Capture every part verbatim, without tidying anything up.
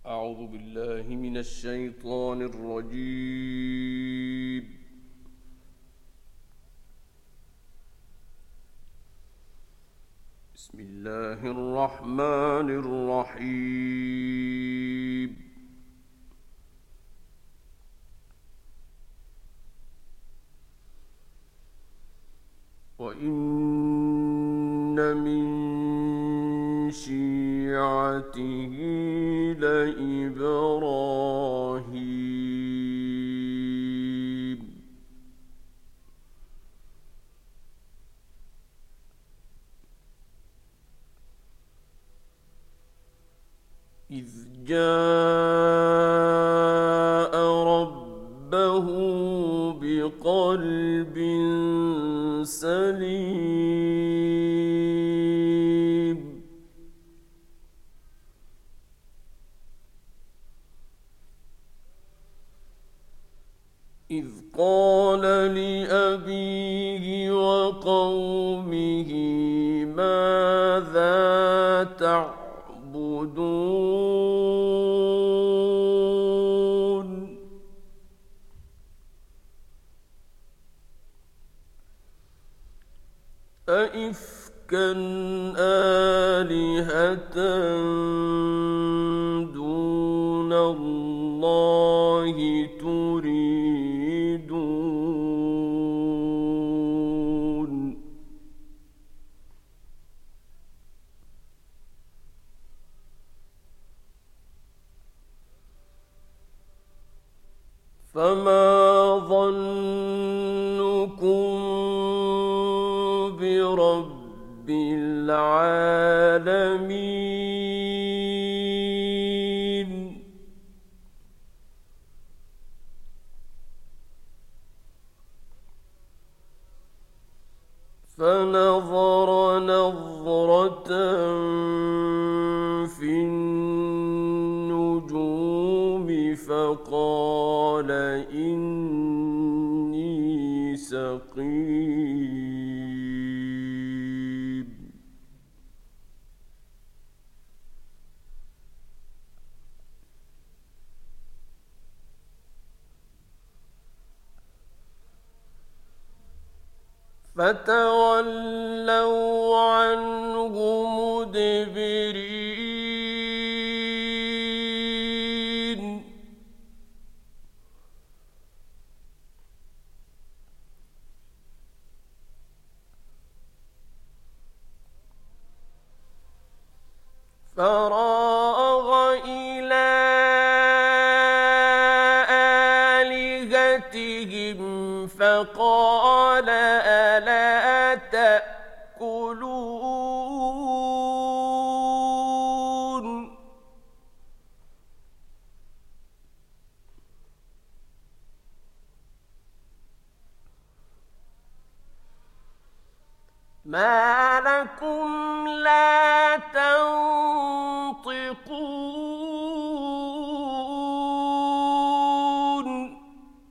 أعوذ بالله من الشيطان الرجيم. بسم الله الرحمن الرحيم. وإن من شيعته لإبراهيم إذ جاء ربه بقلب سليم إذ قال لأبيه وقومه ماذا تعبدون أئفكا آلهة دون الله تريدون فما ظنكم برب العالمين فنظر نظرة في النجوم فقال إني سقيم فتولوا عنه مدبرين فراغ إلى آلهتهم فقال ألا تأكلون ما لكم لا تنطقون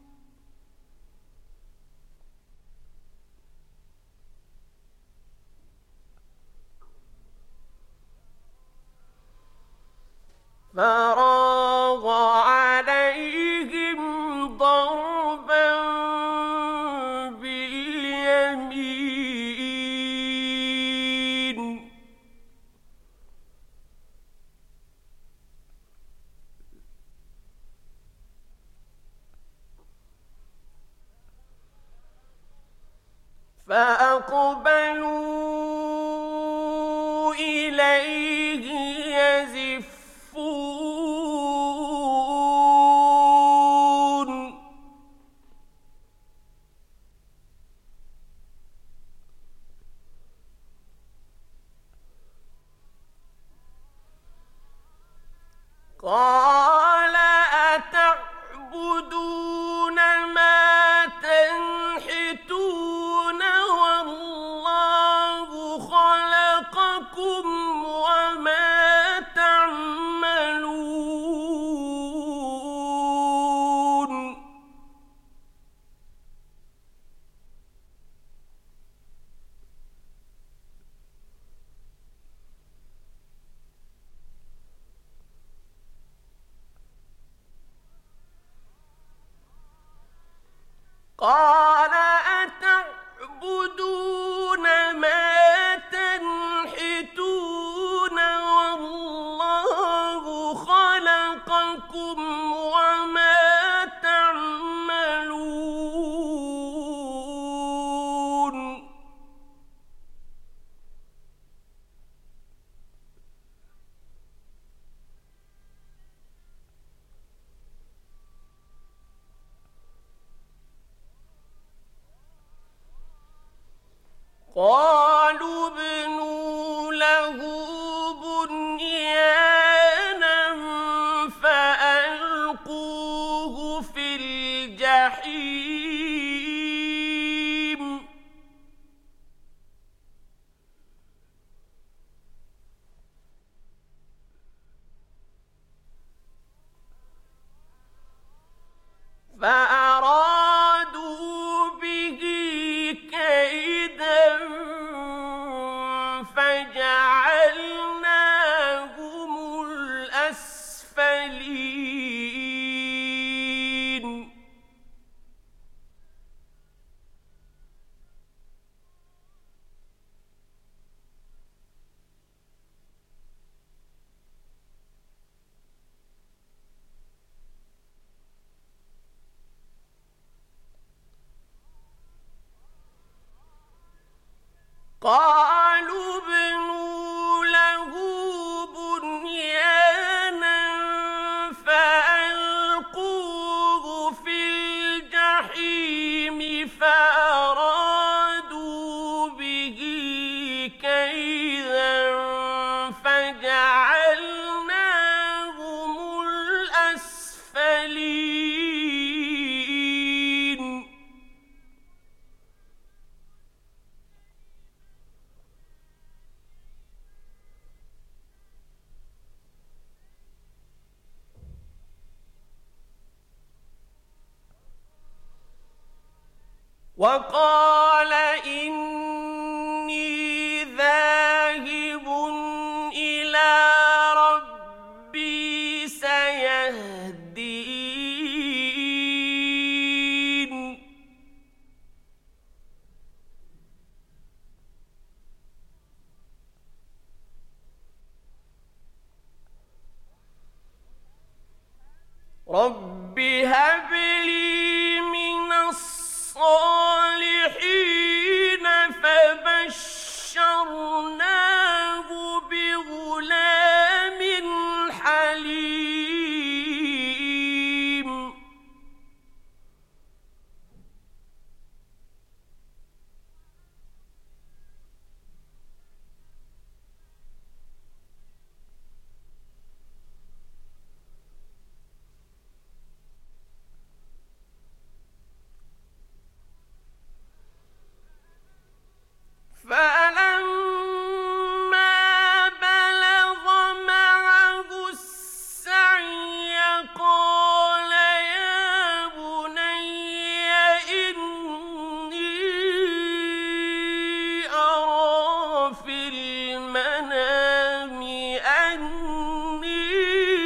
فراغ عليهم ضربا باليمين فأقبلوا إليه يزفون قال أتعبدون ما تنحتون والله خلقكم وما تعملون قال أتعبدون ما تنحتون والله خلقكم وما تعملون قالوا ابنوا له بنيانا فألقوه في الجحيم فأرادوا به كيدا فجعلناهم الأسفلين قالوا ابنوا له بنيانا فألقوه في الجحيم فأرادوا به كيدا فجعلناهم الأسفلين وقال إني ذاهب إلى ربي سيهدين رب هب لي من الصالحين فبشرناه بغلام حليم فلما بلغ معه السعي قال يا بني إني أرى في المنام أني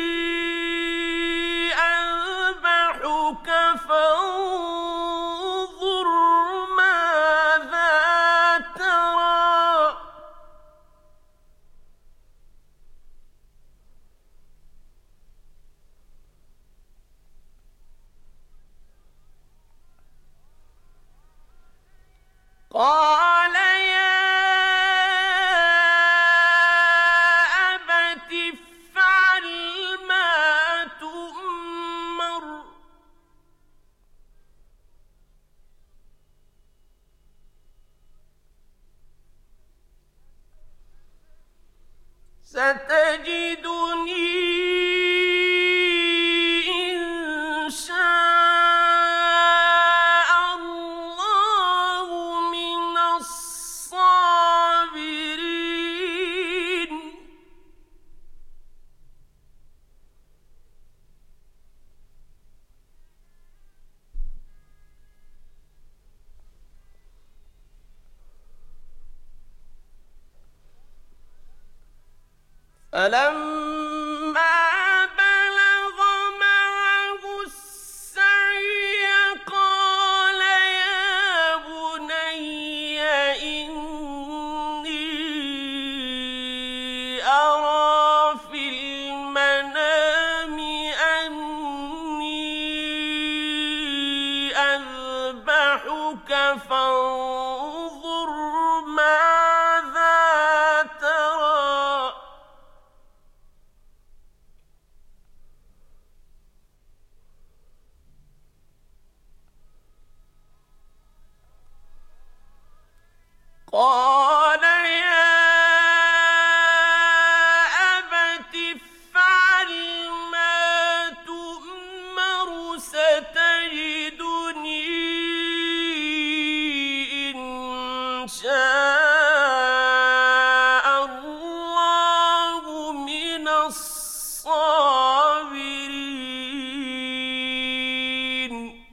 أذبحك فانظر ماذا ترى قال يا أبت افعل ما تؤمر ستجدني إن شاء الله من الصابرين فلما بلغ معه السعي قال قال يا أبت افعل ما تؤمر ستجدني إن شاء الله من الصابرين.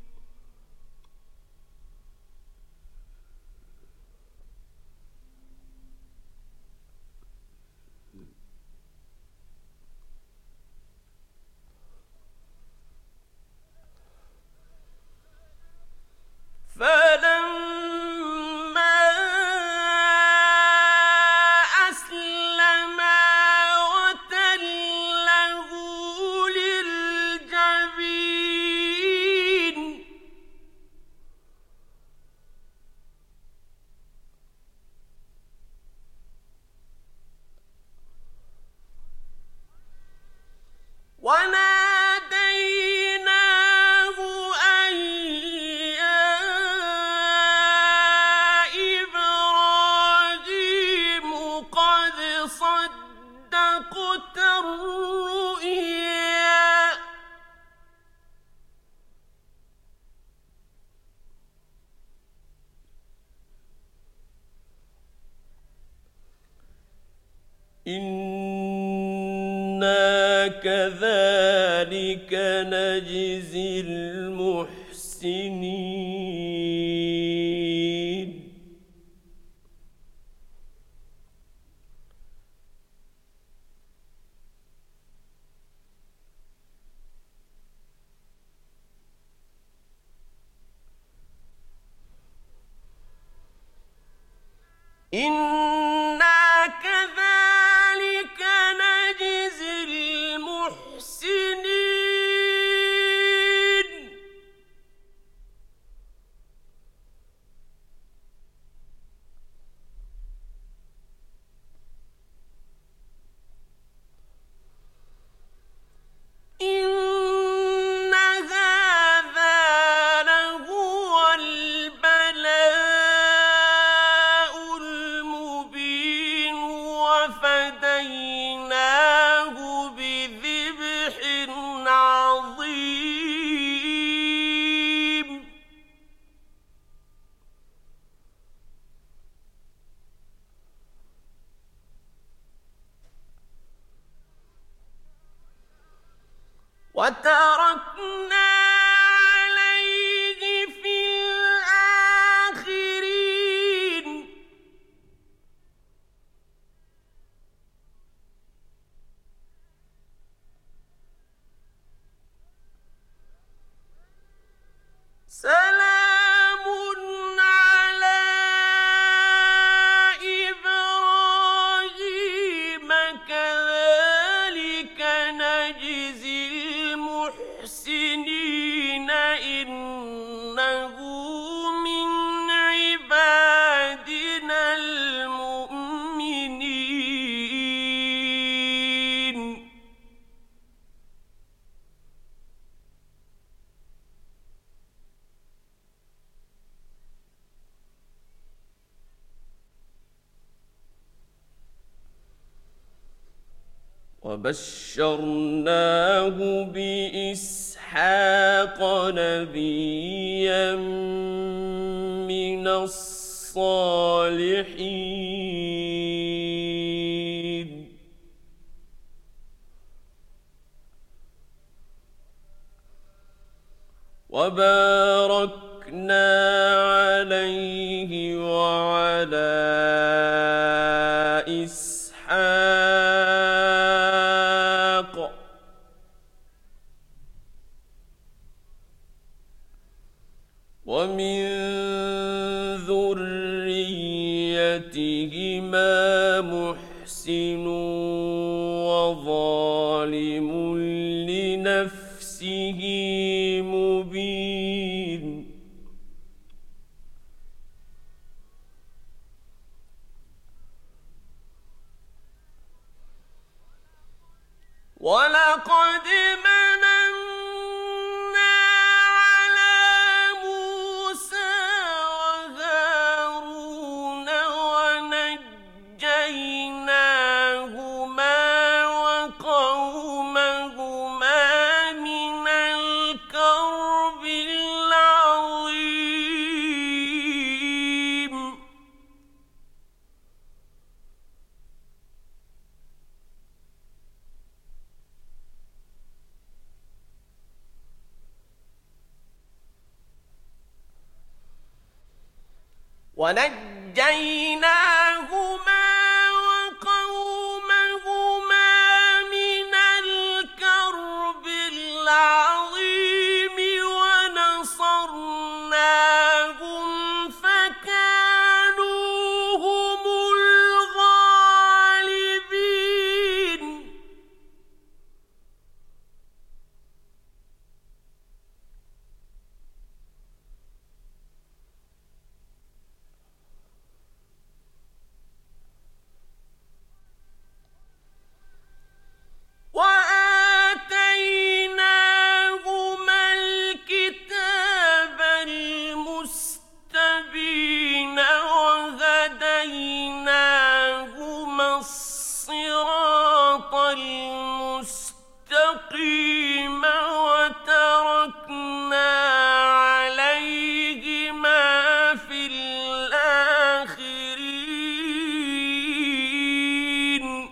فلما أسلما وتله للجبين وناديناه أن يا إبراهيم قد صدقت الرؤيا إنا كذلك نجزي المحسنين. إنا كذلك نجزي المحسنين. إن هذا لهو البلاء المبين وفديناه بذبح عظيم. وتركنا عليه في الآخرين. سلام على إبراهيم كذلك نجزي المحسنين إنه من عبادنا المؤمنين. وبشرناه بإسحاق نبيا من الصالحين. وباركنا عليه وعلى إسحاق ومن ذريتهما محسن وظالم لنفسه مبين. ولقد مننا على موسى وهارون ونجيناهما وقومهما من الكرب العظيم ونصرناهم فكانوا هم الغالبين. وآتيناهما الكتاب المستبين وهديناهما الصراط المستقيم وتركنا عليهما في الآخرين.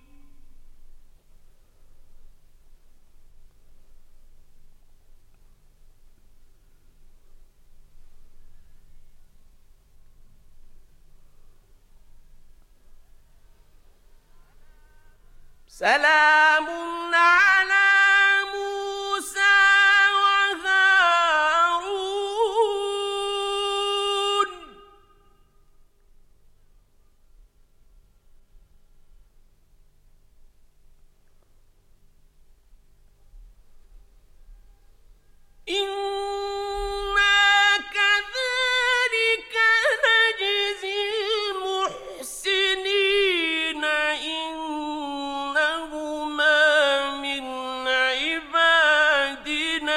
سلام على موسى وهارون. إنا كذلك نجزي المحسنين. إنهما من عبادنا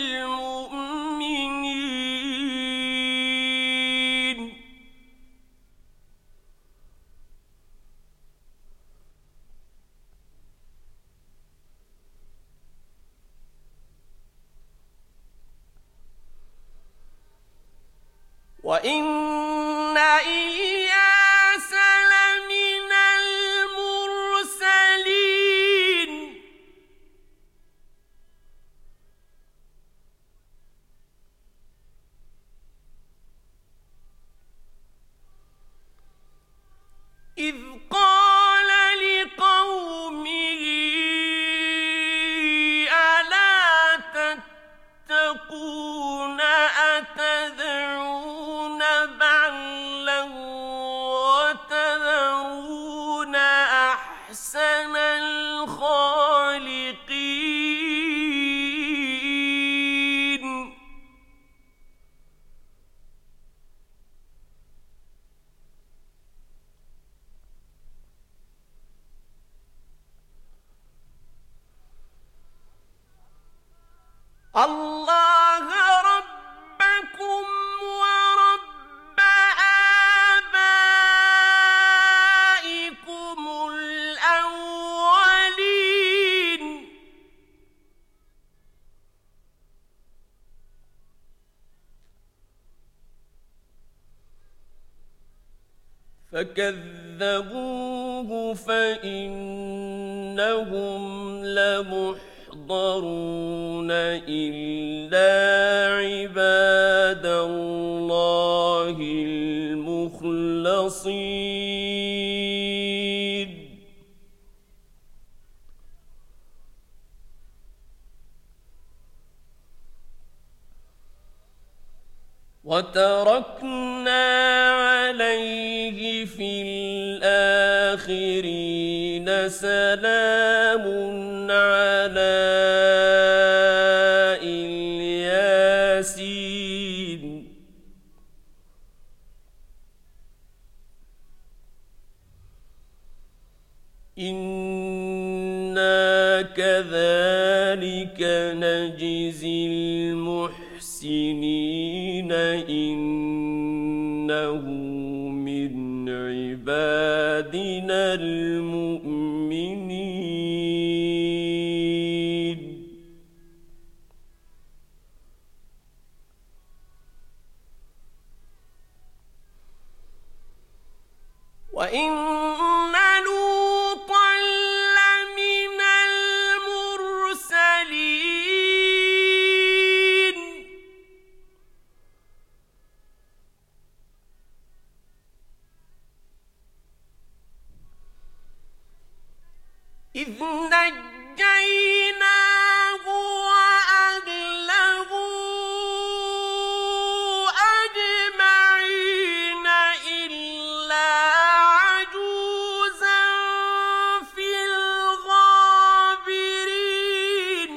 المؤمنين. وإن إلياس لمن المرسلين. إذ قال لقومه ألا تتقون أتدعون بعلا وتذرون أحسن الخالقين. الله ربكم ورب آبائكم الأولين. فكذبوه فإنهم لمحضرون إلا عباد الله المخلصين. وتركنا عليه في الآخرين سلام على الياسين. إنا كذلك نجزي المحسنين. إنه من عبادنا المؤمنين. وإن لوطا لمن المرسلين. إذ نجيناه وأهله أجمعين إلا عجوزا في الغابرين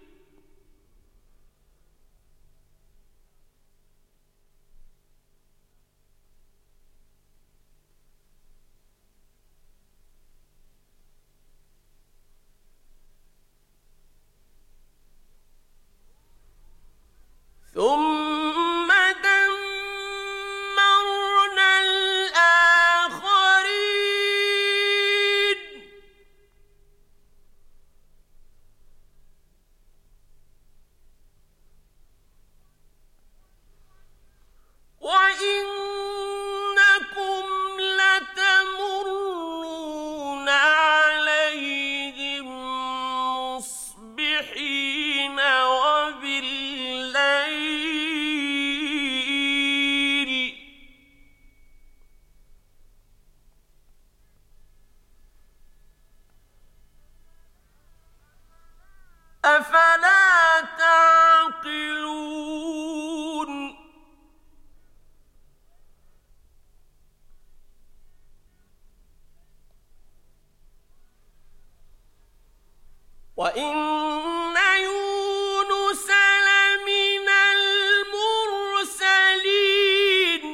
ثم دمرنا الآخرين وإنكم لتمرون عليهم مصبحين وبالليل أفلا تعقلون وإن يونس لمن المرسلين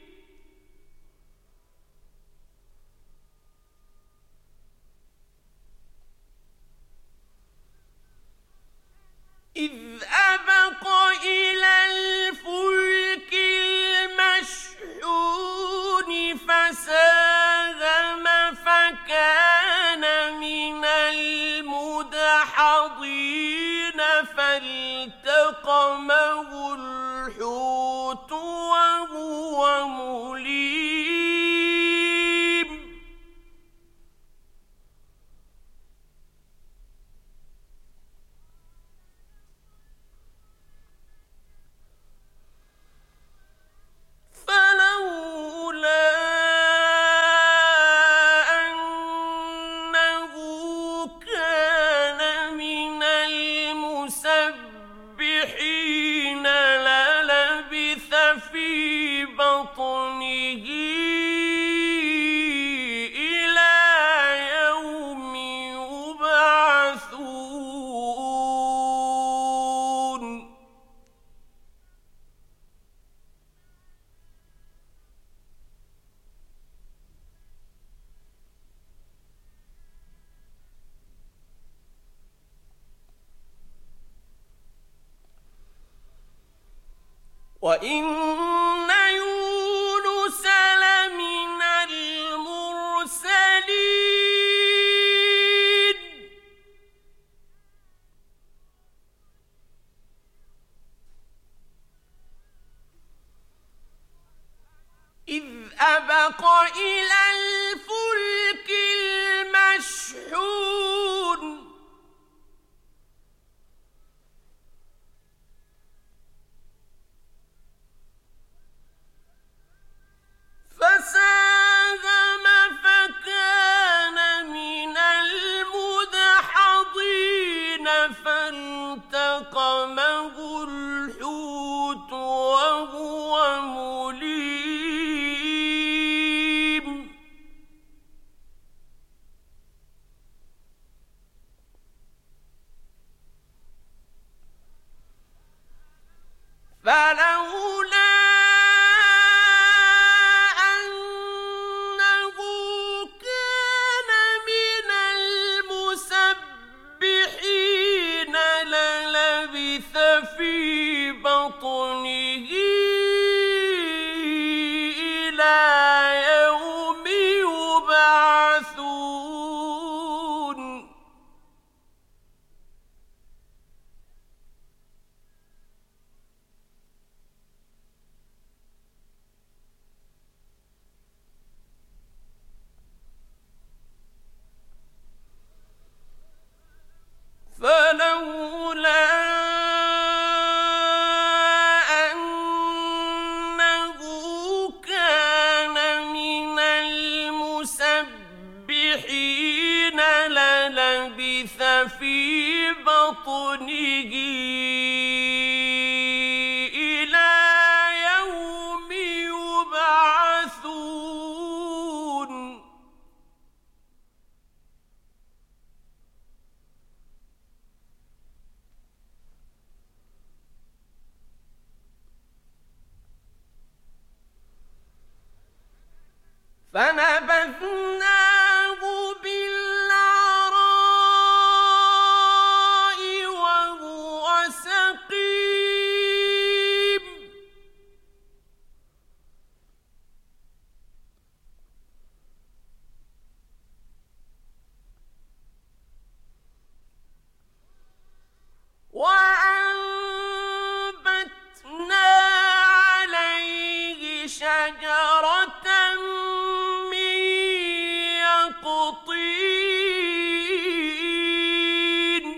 إذ أبق إلى الفلك المشحون فساهم فكان من المدحضين فالتقمه الحوت وهو مليم فلولا أنه كان من المسبحين للبث في بطنه إلى يوم يبعثون وإن يونس لمن المرسلين إذ أبق إلى الفلك المشحون فساهم فكان من المدحضين فالتقمه الحوت وهو مليم لبث في بطنه إلى يوم يبعثون فنبذناه بالعراء وهو سقيم وأنبتنا عليه شجرة من يقطين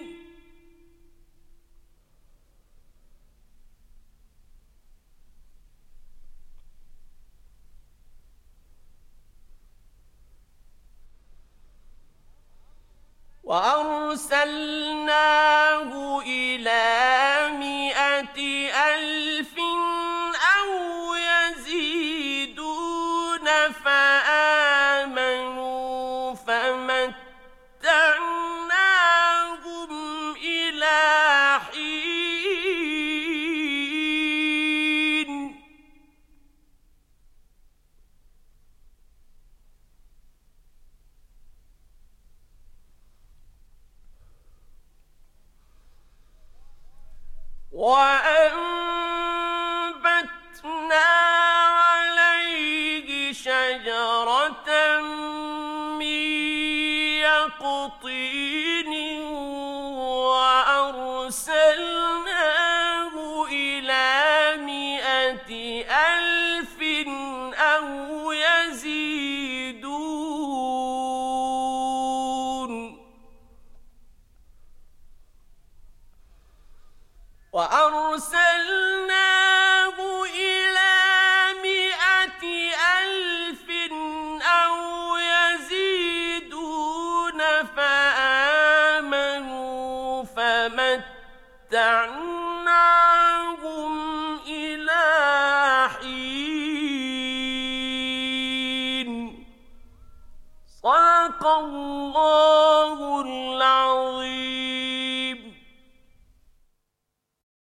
وأرسلناه إلى مائة ألف أو يزيدون فآمنوا فمتعناهم إلى حين وأنبتنا عليه شجرة من يقطين وأرسلناه إلى مائة ألف أو يزيدون وأرسلناه إلى مائة ألف أو يزيدون فآمنوا فمتعناهم